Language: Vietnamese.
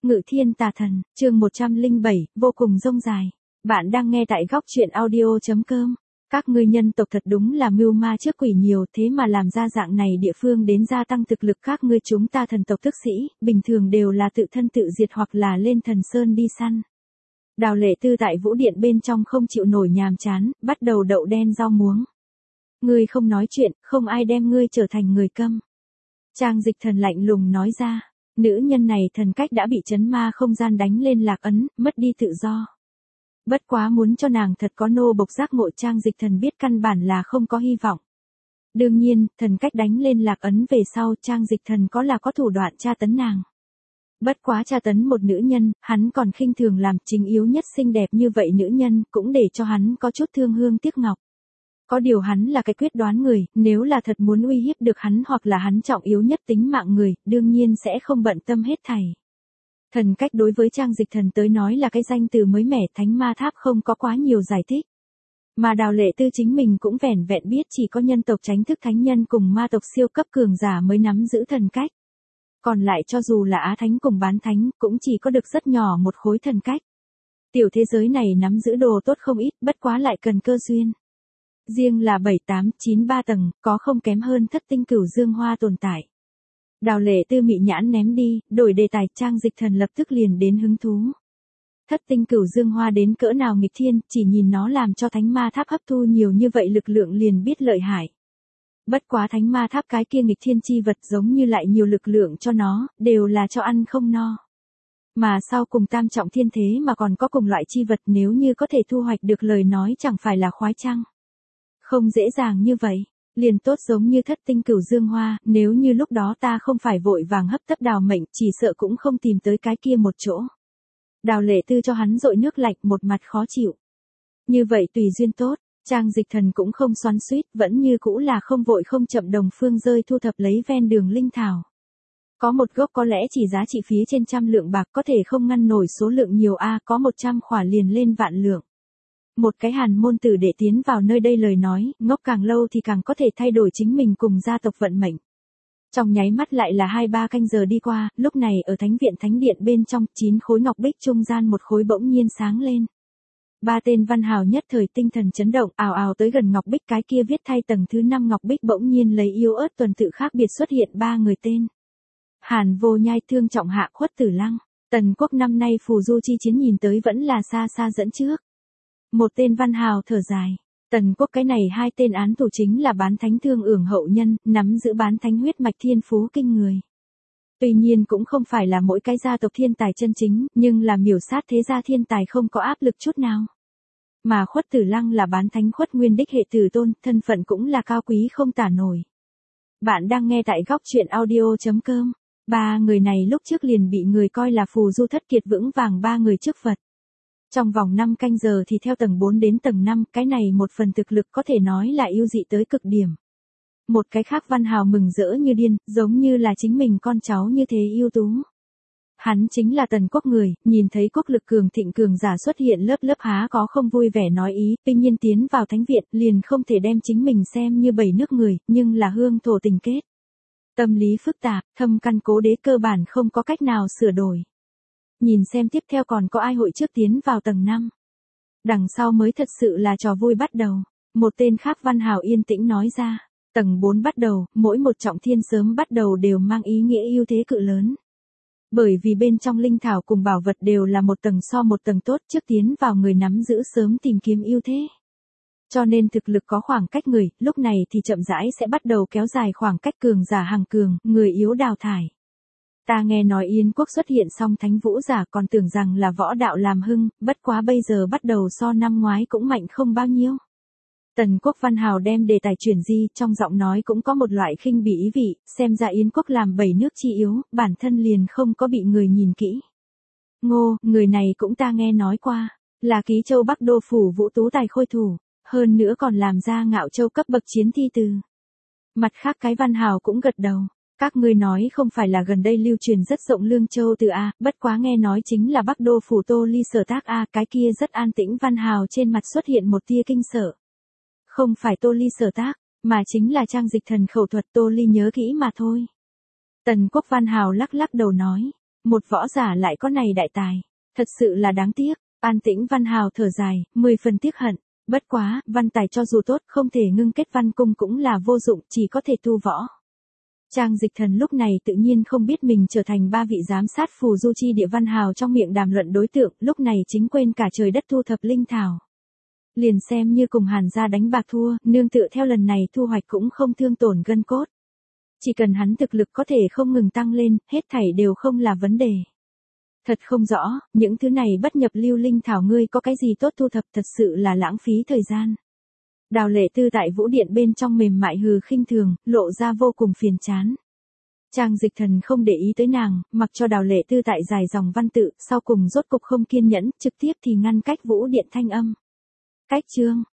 Ngự thiên tà thần, chương 107, vô cùng rông dài. Bạn đang nghe tại góc truyện audio.com. Các ngươi nhân tộc thật đúng là mưu ma trước quỷ nhiều, thế mà làm ra dạng này địa phương đến gia tăng thực lực các ngươi chúng ta thần tộc tức sĩ, bình thường đều là tự thân tự diệt hoặc là lên thần sơn đi săn. Đào Lệ Tư tại vũ điện bên trong không chịu nổi nhàm chán, bắt đầu đậu đen rau muống. Ngươi không nói chuyện, không ai đem ngươi trở thành người câm. Trang Dịch Thần lạnh lùng nói ra. Nữ nhân này thần cách đã bị chấn ma không gian đánh lên lạc ấn, mất đi tự do. Bất quá muốn cho nàng thật có nô bộc giác ngộ, Trang Dịch Thần biết căn bản là không có hy vọng. Đương nhiên, thần cách đánh lên lạc ấn về sau, Trang Dịch Thần có thủ đoạn tra tấn nàng. Bất quá tra tấn một nữ nhân, hắn còn khinh thường làm, chính yếu nhất xinh đẹp như vậy nữ nhân, cũng để cho hắn có chút thương hương tiếc ngọc. Có điều hắn là cái quyết đoán người, nếu là thật muốn uy hiếp được hắn hoặc là hắn trọng yếu nhất tính mạng người, đương nhiên sẽ không bận tâm hết thảy. Thần cách đối với Trang Dịch Thần tới nói là cái danh từ mới mẻ, Thánh Ma Tháp không có quá nhiều giải thích. Mà Đào Lệ Tư chính mình cũng vẻn vẹn biết chỉ có nhân tộc Chánh Thức Thánh Nhân cùng ma tộc siêu cấp cường giả mới nắm giữ thần cách. Còn lại cho dù là Á Thánh cùng Bán Thánh, cũng chỉ có được rất nhỏ một khối thần cách. Tiểu thế giới này nắm giữ đồ tốt không ít, bất quá lại cần cơ duyên. Riêng là 7, 8, 9, 3 tầng, có không kém hơn Thất Tinh Cửu Dương Hoa tồn tại. Đào Lệ Tư mị nhãn ném đi, đổi đề tài, Trang Dịch Thần lập tức liền đến hứng thú. Thất Tinh Cửu Dương Hoa đến cỡ nào nghịch thiên, chỉ nhìn nó làm cho Thánh Ma Tháp hấp thu nhiều như vậy lực lượng liền biết lợi hại. Bất quá Thánh Ma Tháp cái kia nghịch thiên chi vật giống như lại nhiều lực lượng cho nó, đều là cho ăn không no. Mà sau cùng tam trọng thiên thế mà còn có cùng loại chi vật, nếu như có thể thu hoạch được lời nói chẳng phải là khoái chăng. Không dễ dàng như vậy, liền tốt giống như Thất Tinh Cửu Dương Hoa, nếu như lúc đó ta không phải vội vàng hấp tấp đào mệnh, chỉ sợ cũng không tìm tới cái kia một chỗ. Đào Lệ Tư cho hắn dội nước lạnh, một mặt khó chịu. Như vậy tùy duyên tốt, Trang Dịch Thần cũng không xoắn xuýt, vẫn như cũ là không vội không chậm đồng phương rơi thu thập lấy ven đường linh thảo. Có một gốc có lẽ chỉ giá trị phía trên 100 lượng bạc, có thể không ngăn nổi số lượng nhiều có 100 khỏa liền lên vạn lượng. Một cái Hàn môn tử để tiến vào nơi đây lời nói, ngốc càng lâu thì càng có thể thay đổi chính mình cùng gia tộc vận mệnh. Trong nháy mắt lại là 2-3 canh giờ đi qua, lúc này ở thánh viện thánh điện bên trong, 9 khối ngọc bích trung gian một khối bỗng nhiên sáng lên. 3 tên văn hào nhất thời tinh thần chấn động, ào ào tới gần ngọc bích, cái kia viết thay tầng thứ 5 ngọc bích bỗng nhiên lấy yếu ớt tuần tự khác biệt xuất hiện 3 người tên. Hàn Vô Nhai, Thương Trọng Hạ, Khuất Tử Lăng. Tần Quốc năm nay phù du chi chiến nhìn tới vẫn là xa xa dẫn trước. Một tên văn hào thở dài. Tần Quốc cái này 2 tên án tù chính là Bán Thánh Thương Ưởng hậu nhân, nắm giữ Bán Thánh huyết mạch thiên phú kinh người. Tuy nhiên cũng không phải là mỗi cái gia tộc thiên tài chân chính, nhưng là miểu sát thế gia thiên tài không có áp lực chút nào. Mà Khuất Tử Lăng là Bán Thánh Khuất Nguyên đích hệ tử tôn, thân phận cũng là cao quý không tả nổi. Bạn đang nghe tại góc truyện audio.com. 3 người này lúc trước liền bị người coi là phù du thất kiệt vững vàng 3 người trước Phật. Trong vòng 5 canh giờ thì theo tầng 4 đến tầng 5, cái này một phần thực lực có thể nói là ưu dị tới cực điểm. Một cái khác văn hào mừng rỡ như điên, giống như là chính mình con cháu như thế ưu tú. Hắn chính là Tần Quốc người, nhìn thấy quốc lực cường thịnh cường giả xuất hiện lớp lớp há có không vui vẻ nói ý, tuy nhiên tiến vào thánh viện liền không thể đem chính mình xem như bảy nước người, nhưng là hương thổ tình kết. Tâm lý phức tạp, thâm căn cố đế cơ bản không có cách nào sửa đổi. Nhìn xem tiếp theo còn có ai hội trước tiến vào tầng 5. Đằng sau mới thật sự là trò vui bắt đầu. Một tên khác văn hào yên tĩnh nói ra. Tầng 4 bắt đầu, mỗi một trọng thiên sớm bắt đầu đều mang ý nghĩa ưu thế cự lớn. Bởi vì bên trong linh thảo cùng bảo vật đều là một tầng so một tầng tốt, trước tiến vào người nắm giữ sớm tìm kiếm ưu thế. Cho nên thực lực có khoảng cách người, lúc này thì chậm rãi sẽ bắt đầu kéo dài khoảng cách cường giả hàng cường, người yếu đào thải. Ta nghe nói Yên Quốc xuất hiện xong thánh vũ giả, còn tưởng rằng là võ đạo làm hưng, bất quá bây giờ bắt đầu so năm ngoái cũng mạnh không bao nhiêu. Tần Quốc văn hào đem đề tài chuyển di, trong giọng nói cũng có một loại khinh bỉ ý vị, xem ra Yên Quốc làm 7 nước chi yếu, bản thân liền không có bị người nhìn kỹ. Ngô, người này cũng ta nghe nói qua, là Ký Châu Bắc Đô phủ Vũ Tú tài khôi thủ, hơn nữa còn làm ra Ngạo Châu cấp bậc chiến thi từ. Mặt khác cái văn hào cũng gật đầu. Các ngươi nói không phải là gần đây lưu truyền rất rộng Lương Châu từ bất quá nghe nói chính là Bắc Đô phủ Tô Ly sở tác cái kia rất an tĩnh văn hào trên mặt xuất hiện một tia kinh sợ. Không phải Tô Ly sở tác, mà chính là Trang Dịch Thần khẩu thuật Tô Ly nhớ kỹ mà thôi. Tần Quốc văn hào lắc lắc đầu nói, một võ giả lại có này đại tài. Thật sự là đáng tiếc. An Tĩnh Văn hào thở dài, 10 phần tiếc hận. Bất quá, văn tài cho dù tốt không thể ngưng kết văn cung cũng là vô dụng, chỉ có thể tu võ. Trang Dịch Thần lúc này tự nhiên không biết mình trở thành 3 vị giám sát phù du chi địa văn hào trong miệng đàm luận đối tượng, lúc này chính quên cả trời đất thu thập linh thảo. Liền xem như cùng Hàn gia đánh bạc thua, nương tựa theo lần này thu hoạch cũng không thương tổn gân cốt. Chỉ cần hắn thực lực có thể không ngừng tăng lên, hết thảy đều không là vấn đề. Thật không rõ, những thứ này bất nhập lưu linh thảo ngươi có cái gì tốt thu thập, thật sự là lãng phí thời gian. Đào Lệ Tư tại vũ điện bên trong mềm mại hừ khinh thường, lộ ra vô cùng phiền chán. Trang Dịch Thần không để ý tới nàng, mặc cho Đào Lệ Tư tại dài dòng văn tự, sau cùng rốt cục không kiên nhẫn, trực tiếp thì ngăn cách vũ điện thanh âm. Cách chương,